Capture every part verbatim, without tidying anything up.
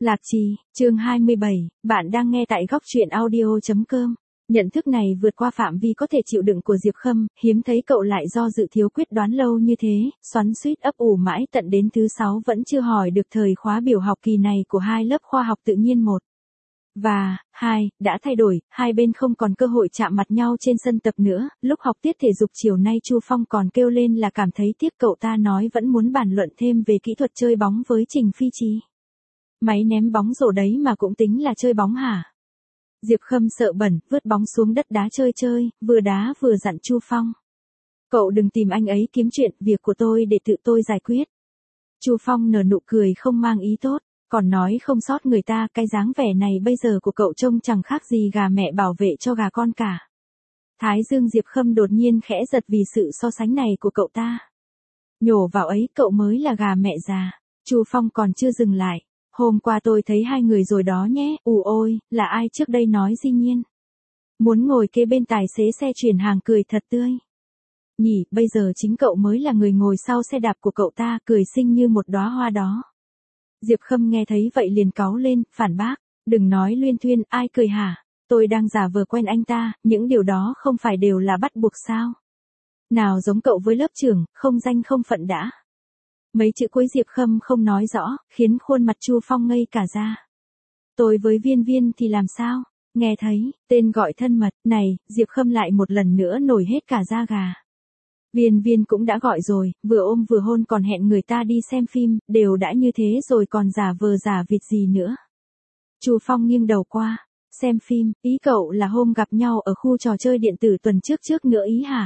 Lạc Trì, chương hai mươi bảy, bạn đang nghe tại góc truyện audio chấm com. Nhận thức này vượt qua phạm vi có thể chịu đựng của Diệp Khâm, hiếm thấy cậu lại do dự thiếu quyết đoán lâu như thế, xoắn xuýt ấp ủ mãi tận đến thứ sáu vẫn chưa hỏi được thời khóa biểu học kỳ này của hai lớp khoa học tự nhiên một và hai đã thay đổi, hai bên không còn cơ hội chạm mặt nhau trên sân tập nữa. Lúc học tiết thể dục chiều nay Chu Phong còn kêu lên là cảm thấy tiếc cậu ta nói vẫn muốn bàn luận thêm về kỹ thuật chơi bóng với Trình Phi Trì. Máy ném bóng rổ đấy mà cũng tính là chơi bóng hả? Diệp Khâm sợ bẩn, vứt bóng xuống đất đá chơi chơi, vừa đá vừa dặn Chu Phong. Cậu đừng tìm anh ấy kiếm chuyện, việc của tôi để tự tôi giải quyết. Chu Phong nở nụ cười không mang ý tốt, còn nói không sót người ta, cái dáng vẻ này bây giờ của cậu trông chẳng khác gì gà mẹ bảo vệ cho gà con cả. Thái dương Diệp Khâm đột nhiên khẽ giật vì sự so sánh này của cậu ta. Nhổ vào ấy, cậu mới là gà mẹ già. Chu Phong còn chưa dừng lại. Hôm qua tôi thấy hai người rồi đó nhé, ù ôi, là ai trước đây nói Di Nhiên. Muốn ngồi kế bên tài xế xe chuyển hàng cười thật tươi. Nhỉ, bây giờ chính cậu mới là người ngồi sau xe đạp của cậu ta, cười xinh như một đóa hoa đó. Diệp Khâm nghe thấy vậy liền cáu lên, phản bác, đừng nói luyên thuyên, ai cười hả, tôi đang giả vờ quen anh ta, những điều đó không phải đều là bắt buộc sao. Nào giống cậu với lớp trưởng, không danh không phận đã. Mấy chữ cuối Diệp Khâm không nói rõ, khiến khuôn mặt Chu Phong ngây cả ra. Tôi với Viên Viên thì làm sao? Nghe thấy, tên gọi thân mật, này, Diệp Khâm lại một lần nữa nổi hết cả da gà. Viên Viên cũng đã gọi rồi, vừa ôm vừa hôn còn hẹn người ta đi xem phim, đều đã như thế rồi còn giả vờ giả vịt gì nữa. Chu Phong nghiêng đầu qua, xem phim, ý cậu là hôm gặp nhau ở khu trò chơi điện tử tuần trước trước nữa ý hả?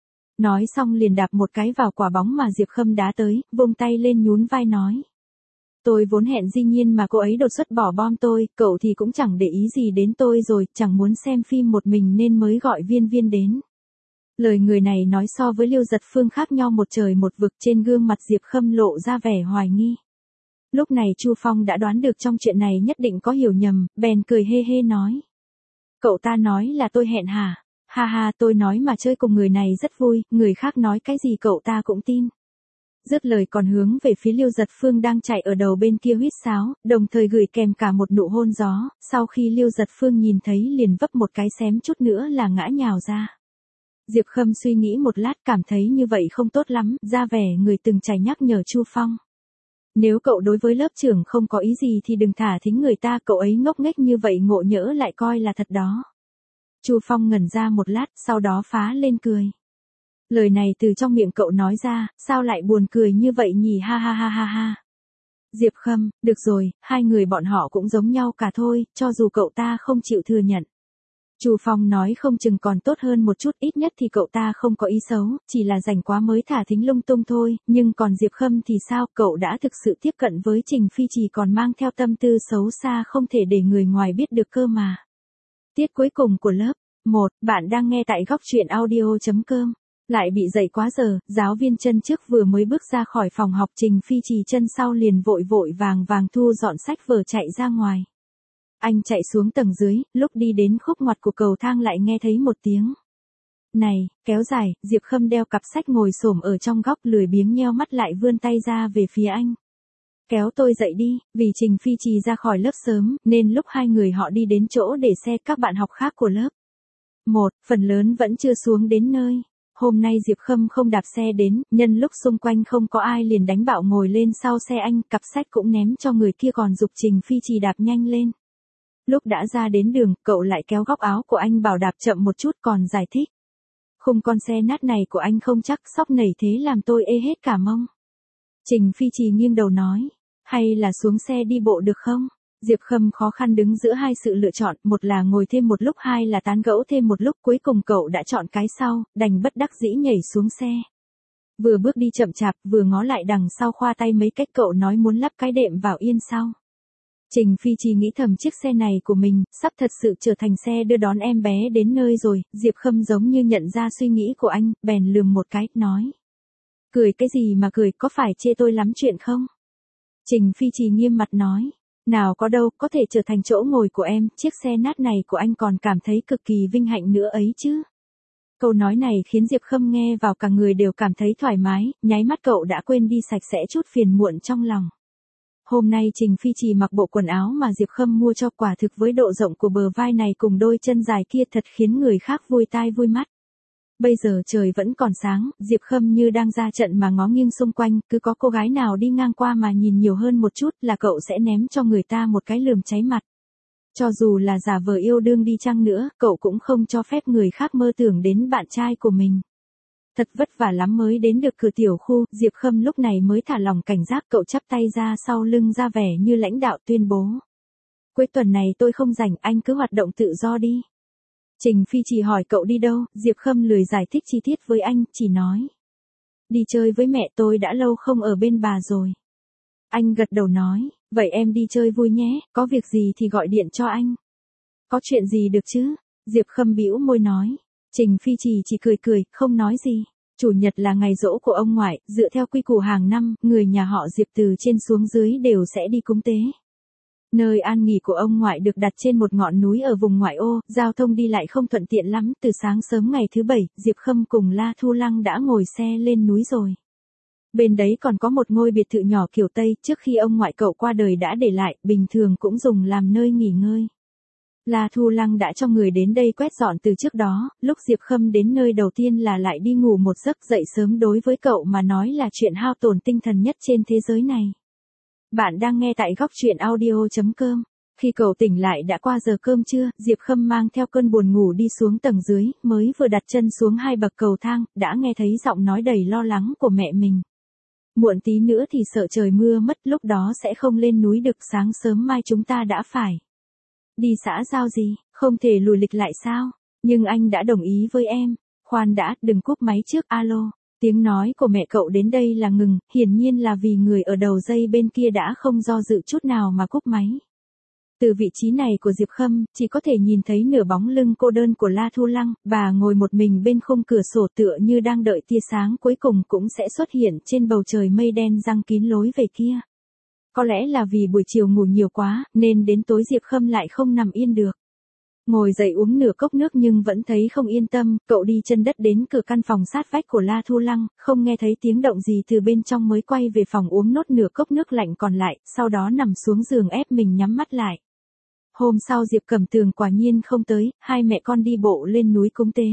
Nói xong liền đạp một cái vào quả bóng mà Diệp Khâm đá tới, vung tay lên nhún vai nói. Tôi vốn hẹn Di Nhiên mà cô ấy đột xuất bỏ bom tôi, cậu thì cũng chẳng để ý gì đến tôi rồi, chẳng muốn xem phim một mình nên mới gọi Viên Viên đến. Lời người này nói so với Liêu Giật Phương khác nhau một trời một vực, trên gương mặt Diệp Khâm lộ ra vẻ hoài nghi. Lúc này Chu Phong đã đoán được trong chuyện này nhất định có hiểu nhầm, bèn cười hê hê nói. Cậu ta nói là tôi hẹn hả? Ha ha, tôi nói mà chơi cùng người này rất vui, người khác nói cái gì cậu ta cũng tin. Dứt lời còn hướng về phía Liêu Giật Phương đang chạy ở đầu bên kia huýt sáo, đồng thời gửi kèm cả một nụ hôn gió, sau khi Liêu Giật Phương nhìn thấy liền vấp một cái xém chút nữa là ngã nhào ra. Diệp Khâm suy nghĩ một lát cảm thấy như vậy không tốt lắm, ra vẻ người từng trải nhắc nhở Chu Phong. Nếu cậu đối với lớp trưởng không có ý gì thì đừng thả thính người ta, cậu ấy ngốc nghếch như vậy ngộ nhỡ lại coi là thật đó. Chu Phong ngẩn ra một lát, sau đó phá lên cười. Lời này từ trong miệng cậu nói ra, sao lại buồn cười như vậy nhỉ, ha ha ha ha ha. Diệp Khâm, được rồi, hai người bọn họ cũng giống nhau cả thôi, cho dù cậu ta không chịu thừa nhận. Chu Phong nói không chừng còn tốt hơn một chút, ít nhất thì cậu ta không có ý xấu, chỉ là rảnh quá mới thả thính lung tung thôi, nhưng còn Diệp Khâm thì sao, cậu đã thực sự tiếp cận với Trình Phi Trì còn mang theo tâm tư xấu xa không thể để người ngoài biết được cơ mà. Tiết cuối cùng của lớp một, bạn đang nghe tại góc truyện audio chấm com. Lại bị dậy quá giờ, giáo viên chân trước vừa mới bước ra khỏi phòng học, Trình Phi Trì chân sau liền vội vội vàng vàng thu dọn sách vở chạy ra ngoài. Anh chạy xuống tầng dưới, lúc đi đến khúc ngoặt của cầu thang lại nghe thấy một tiếng. Này, kéo dài, Diệp Khâm đeo cặp sách ngồi xổm ở trong góc lười biếng nheo mắt lại vươn tay ra về phía anh. Kéo tôi dậy đi, vì Trình Phi Trì ra khỏi lớp sớm, nên lúc hai người họ đi đến chỗ để xe các bạn học khác của lớp một, phần lớn vẫn chưa xuống đến nơi. Hôm nay Diệp Khâm không đạp xe đến, nhân lúc xung quanh không có ai liền đánh bạo ngồi lên sau xe anh, cặp sách cũng ném cho người kia còn giục Trình Phi Trì đạp nhanh lên. Lúc đã ra đến đường, cậu lại kéo góc áo của anh bảo đạp chậm một chút còn giải thích. Khung con xe nát này của anh không chắc sóc nảy thế làm tôi ê hết cả mông. Trình Phi Trì nghiêng đầu nói, hay là xuống xe đi bộ được không? Diệp Khâm khó khăn đứng giữa hai sự lựa chọn, một là ngồi thêm một lúc, hai là tán gẫu thêm một lúc, cuối cùng cậu đã chọn cái sau, đành bất đắc dĩ nhảy xuống xe. Vừa bước đi chậm chạp, vừa ngó lại đằng sau khoa tay mấy cách, cậu nói muốn lắp cái đệm vào yên sau. Trình Phi Trì nghĩ thầm chiếc xe này của mình, sắp thật sự trở thành xe đưa đón em bé đến nơi rồi, Diệp Khâm giống như nhận ra suy nghĩ của anh, bèn lườm một cái, nói. Cười cái gì mà cười, có phải chê tôi lắm chuyện không? Trình Phi Trì nghiêm mặt nói. Nào có đâu, có thể trở thành chỗ ngồi của em, chiếc xe nát này của anh còn cảm thấy cực kỳ vinh hạnh nữa ấy chứ. Câu nói này khiến Diệp Khâm nghe vào cả người đều cảm thấy thoải mái, nháy mắt cậu đã quên đi sạch sẽ chút phiền muộn trong lòng. Hôm nay Trình Phi Trì mặc bộ quần áo mà Diệp Khâm mua cho, quả thực với độ rộng của bờ vai này cùng đôi chân dài kia thật khiến người khác vui tai vui mắt. Bây giờ trời vẫn còn sáng, Diệp Khâm như đang ra trận mà ngó nghiêng xung quanh, cứ có cô gái nào đi ngang qua mà nhìn nhiều hơn một chút là cậu sẽ ném cho người ta một cái lườm cháy mặt. Cho dù là giả vờ yêu đương đi chăng nữa, cậu cũng không cho phép người khác mơ tưởng đến bạn trai của mình. Thật vất vả lắm mới đến được cửa tiểu khu, Diệp Khâm lúc này mới thả lòng cảnh giác, cậu chắp tay ra sau lưng ra vẻ như lãnh đạo tuyên bố. Cuối tuần này tôi không rảnh, anh cứ hoạt động tự do đi. Trình Phi Trì hỏi cậu đi đâu, Diệp Khâm lười giải thích chi tiết với anh, chỉ nói. Đi chơi với mẹ, tôi đã lâu không ở bên bà rồi. Anh gật đầu nói, vậy em đi chơi vui nhé, có việc gì thì gọi điện cho anh. Có chuyện gì được chứ? Diệp Khâm bĩu môi nói. Trình Phi Trì chỉ cười cười, không nói gì. Chủ nhật là ngày giỗ của ông ngoại, dựa theo quy củ hàng năm, người nhà họ Diệp từ trên xuống dưới đều sẽ đi cúng tế. Nơi an nghỉ của ông ngoại được đặt trên một ngọn núi ở vùng ngoại ô, giao thông đi lại không thuận tiện lắm, từ sáng sớm ngày thứ bảy, Diệp Khâm cùng La Thu Lăng đã ngồi xe lên núi rồi. Bên đấy còn có một ngôi biệt thự nhỏ kiểu Tây, trước khi ông ngoại cậu qua đời đã để lại, bình thường cũng dùng làm nơi nghỉ ngơi. La Thu Lăng đã cho người đến đây quét dọn từ trước đó, lúc Diệp Khâm đến nơi đầu tiên là lại đi ngủ một giấc, dậy sớm đối với cậu mà nói là chuyện hao tổn tinh thần nhất trên thế giới này. Bạn đang nghe tại góc truyện audio chấm com. Khi cậu tỉnh lại đã qua giờ cơm trưa, Diệp Khâm mang theo cơn buồn ngủ đi xuống tầng dưới, mới vừa đặt chân xuống hai bậc cầu thang, đã nghe thấy giọng nói đầy lo lắng của mẹ mình. Muộn tí nữa thì sợ trời mưa mất, lúc đó sẽ không lên núi được, sáng sớm mai chúng ta đã phải đi xã giao gì, không thể lùi lịch lại sao? Nhưng anh đã đồng ý với em. Khoan đã, đừng cúp máy trước, alo. Tiếng nói của mẹ cậu đến đây là ngừng, hiển nhiên là vì người ở đầu dây bên kia đã không do dự chút nào mà cúp máy. Từ vị trí này của Diệp Khâm, chỉ có thể nhìn thấy nửa bóng lưng cô đơn của La Thu Lăng, bà ngồi một mình bên khung cửa sổ tựa như đang đợi tia sáng cuối cùng cũng sẽ xuất hiện trên bầu trời mây đen giăng kín lối về kia. Có lẽ là vì buổi chiều ngủ nhiều quá, nên đến tối Diệp Khâm lại không nằm yên được. Ngồi dậy uống nửa cốc nước nhưng vẫn thấy không yên tâm, cậu đi chân đất đến cửa căn phòng sát vách của La Thu Lăng, không nghe thấy tiếng động gì từ bên trong mới quay về phòng uống nốt nửa cốc nước lạnh còn lại, sau đó nằm xuống giường ép mình nhắm mắt lại. Hôm sau Diệp Cẩm Tường quả nhiên không tới, hai mẹ con đi bộ lên núi cúng tế.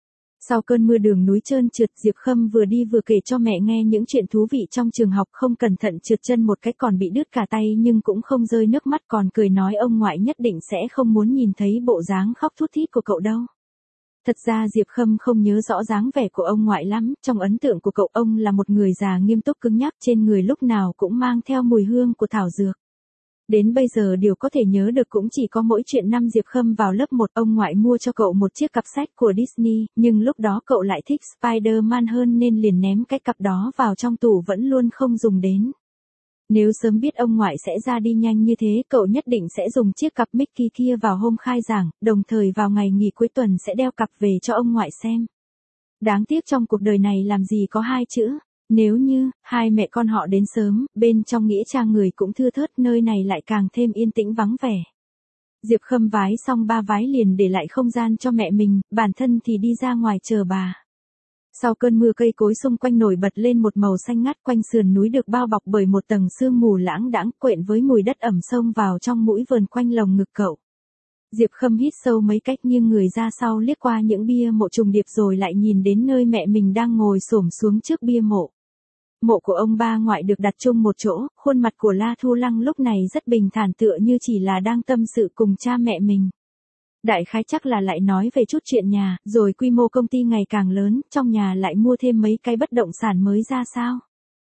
Sau cơn mưa đường núi trơn trượt, Diệp Khâm vừa đi vừa kể cho mẹ nghe những chuyện thú vị trong trường học, không cẩn thận trượt chân một cái còn bị đứt cả tay nhưng cũng không rơi nước mắt, còn cười nói ông ngoại nhất định sẽ không muốn nhìn thấy bộ dáng khóc thút thít của cậu đâu. Thật ra Diệp Khâm không nhớ rõ dáng vẻ của ông ngoại lắm, trong ấn tượng của cậu ông là một người già nghiêm túc cứng nhắc, trên người lúc nào cũng mang theo mùi hương của thảo dược. Đến bây giờ điều có thể nhớ được cũng chỉ có mỗi chuyện năm Diệp Khâm vào lớp một, ông ngoại mua cho cậu một chiếc cặp sách của Disney, nhưng lúc đó cậu lại thích Spider-Man hơn nên liền ném cái cặp đó vào trong tủ vẫn luôn không dùng đến. Nếu sớm biết ông ngoại sẽ ra đi nhanh như thế, cậu nhất định sẽ dùng chiếc cặp Mickey kia vào hôm khai giảng, đồng thời vào ngày nghỉ cuối tuần sẽ đeo cặp về cho ông ngoại xem. Đáng tiếc trong cuộc đời này làm gì có hai chữ. Nếu như, hai mẹ con họ đến sớm, bên trong nghĩa trang người cũng thưa thớt, nơi này lại càng thêm yên tĩnh vắng vẻ. Diệp Khâm vái xong ba vái liền để lại không gian cho mẹ mình, bản thân thì đi ra ngoài chờ bà. Sau cơn mưa cây cối xung quanh nổi bật lên một màu xanh ngắt, quanh sườn núi được bao bọc bởi một tầng sương mù lãng đãng quyện với mùi đất ẩm xông vào trong mũi vờn quanh lồng ngực cậu. Diệp Khâm hít sâu mấy cách nghiêng người ra sau liếc qua những bia mộ trùng điệp rồi lại nhìn đến nơi mẹ mình đang ngồi xổm xuống trước bia mộ. Mộ của ông ba ngoại được đặt chung một chỗ, khuôn mặt của La Thu Lăng lúc này rất bình thản tựa như chỉ là đang tâm sự cùng cha mẹ mình. Đại khái chắc là lại nói về chút chuyện nhà, rồi quy mô công ty ngày càng lớn, trong nhà lại mua thêm mấy cái bất động sản mới ra sao.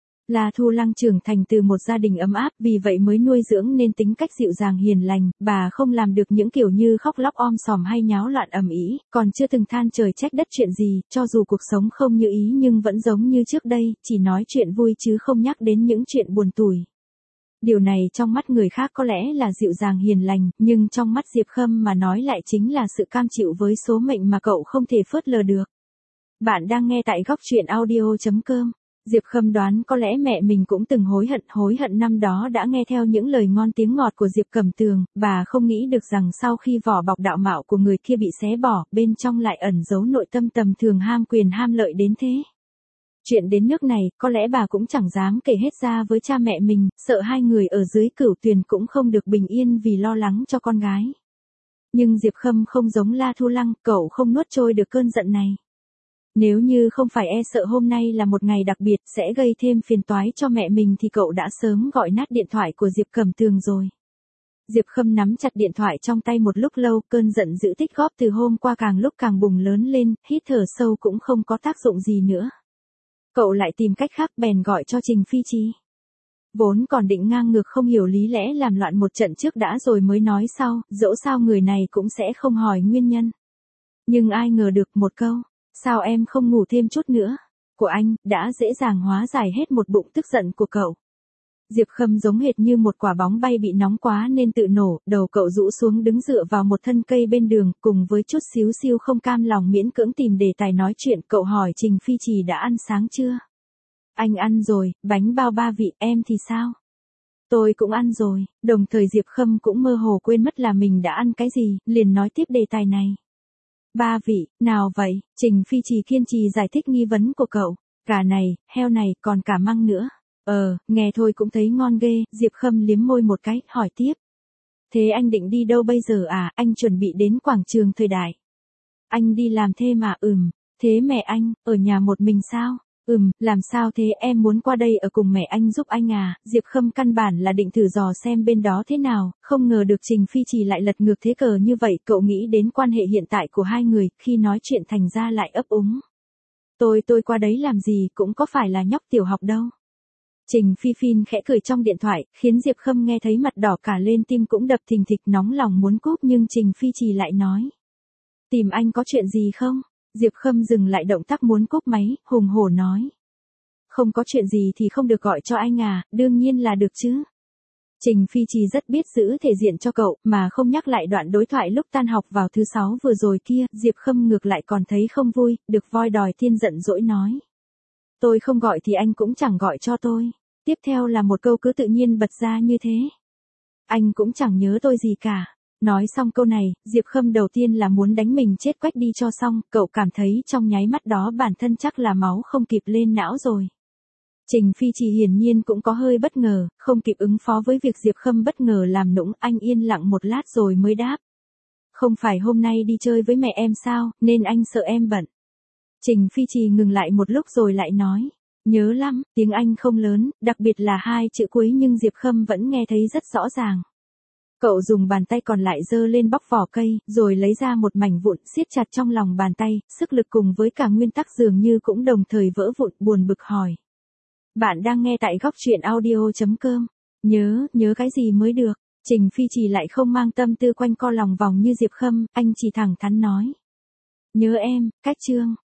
La Thu Lăng trưởng thành từ một gia đình ấm áp, vì vậy mới nuôi dưỡng nên tính cách dịu dàng hiền lành, bà không làm được những kiểu như khóc lóc om sòm hay nháo loạn ầm ĩ, còn chưa từng than trời trách đất chuyện gì, cho dù cuộc sống không như ý nhưng vẫn giống như trước đây, chỉ nói chuyện vui chứ không nhắc đến những chuyện buồn tủi. Điều này trong mắt người khác có lẽ là dịu dàng hiền lành, nhưng trong mắt Diệp Khâm mà nói lại chính là sự cam chịu với số mệnh mà cậu không thể phớt lờ được. Bạn đang nghe tại góc truyện audio chấm com. Diệp Khâm đoán có lẽ mẹ mình cũng từng hối hận, hối hận năm đó đã nghe theo những lời ngon tiếng ngọt của Diệp Cẩm Tường, bà không nghĩ được rằng sau khi vỏ bọc đạo mạo của người kia bị xé bỏ, bên trong lại ẩn giấu nội tâm tầm thường ham quyền ham lợi đến thế. Chuyện đến nước này, có lẽ bà cũng chẳng dám kể hết ra với cha mẹ mình, sợ hai người ở dưới Cửu Tuyền cũng không được bình yên vì lo lắng cho con gái. Nhưng Diệp Khâm không giống La Thu Lăng, cậu không nuốt trôi được cơn giận này. Nếu như không phải e sợ hôm nay là một ngày đặc biệt sẽ gây thêm phiền toái cho mẹ mình thì cậu đã sớm gọi nát điện thoại của Diệp Cẩm Tường rồi. Diệp Khâm nắm chặt điện thoại trong tay một lúc lâu, cơn giận dữ tích góp từ hôm qua càng lúc càng bùng lớn lên, hít thở sâu cũng không có tác dụng gì nữa. Cậu lại tìm cách khác bèn gọi cho Trình Phi Chi. Vốn còn định ngang ngược không hiểu lý lẽ làm loạn một trận trước đã rồi mới nói sau, dẫu sao người này cũng sẽ không hỏi nguyên nhân. Nhưng ai ngờ được một câu, sao em không ngủ thêm chút nữa, của anh, đã dễ dàng hóa giải hết một bụng tức giận của cậu. Diệp Khâm giống hệt như một quả bóng bay bị nóng quá nên tự nổ, đầu cậu rũ xuống đứng dựa vào một thân cây bên đường, cùng với chút xíu xiu không cam lòng miễn cưỡng tìm đề tài nói chuyện, cậu hỏi Trình Phi Trì đã ăn sáng chưa? Anh ăn rồi, bánh bao ba vị, em thì sao? Tôi cũng ăn rồi, đồng thời Diệp Khâm cũng mơ hồ quên mất là mình đã ăn cái gì, liền nói tiếp đề tài này. Ba vị, nào vậy? Trình Phi Trì kiên trì giải thích nghi vấn của cậu. Gà này, heo này, còn cả măng nữa. Ờ, nghe thôi cũng thấy ngon ghê, Diệp Khâm liếm môi một cái, hỏi tiếp. Thế anh định đi đâu bây giờ à? Anh chuẩn bị đến quảng trường Thời Đại. Anh đi làm thêm à? Ừm. Thế mẹ anh, ở nhà một mình sao? Ừm, làm sao thế, em muốn qua đây ở cùng mẹ anh giúp anh à? Diệp Khâm căn bản là định thử dò xem bên đó thế nào, không ngờ được Trình Phi Trì lại lật ngược thế cờ như vậy, cậu nghĩ đến quan hệ hiện tại của hai người, khi nói chuyện thành ra lại ấp úng. Tôi tôi qua đấy làm gì, cũng có phải là nhóc tiểu học đâu. Trình Phi Phin khẽ cười trong điện thoại, khiến Diệp Khâm nghe thấy mặt đỏ cả lên, tim cũng đập thình thịch, nóng lòng muốn cúp, nhưng Trình Phi Trì lại nói. Tìm anh có chuyện gì không? Diệp Khâm dừng lại động tác muốn cúp máy, hùng hổ nói. Không có chuyện gì thì không được gọi cho anh à, đương nhiên là được chứ. Trình Phi Trì rất biết giữ thể diện cho cậu, mà không nhắc lại đoạn đối thoại lúc tan học vào thứ sáu vừa rồi kia, Diệp Khâm ngược lại còn thấy không vui, được voi đòi thiên giận dỗi nói. Tôi không gọi thì anh cũng chẳng gọi cho tôi. Tiếp theo là một câu cứ tự nhiên bật ra như thế. Anh cũng chẳng nhớ tôi gì cả. Nói xong câu này, Diệp Khâm đầu tiên là muốn đánh mình chết quách đi cho xong, cậu cảm thấy trong nháy mắt đó bản thân chắc là máu không kịp lên não rồi. Trình Phi Trì hiển nhiên cũng có hơi bất ngờ, không kịp ứng phó với việc Diệp Khâm bất ngờ làm nũng, anh yên lặng một lát rồi mới đáp. Không phải hôm nay đi chơi với mẹ em sao, nên anh sợ em bận. Trình Phi Trì ngừng lại một lúc rồi lại nói. Nhớ lắm, tiếng Anh không lớn, đặc biệt là hai chữ cuối nhưng Diệp Khâm vẫn nghe thấy rất rõ ràng. Cậu dùng bàn tay còn lại giơ lên bóc vỏ cây, rồi lấy ra một mảnh vụn siết chặt trong lòng bàn tay, sức lực cùng với cả nguyên tắc dường như cũng đồng thời vỡ vụn, buồn bực hỏi. Bạn đang nghe tại góc truyện audio chấm com. Nhớ, nhớ cái gì mới được? Trình Phi Trì lại không mang tâm tư quanh co lòng vòng như Diệp Khâm, anh chỉ thẳng thắn nói. Nhớ em, cách chương.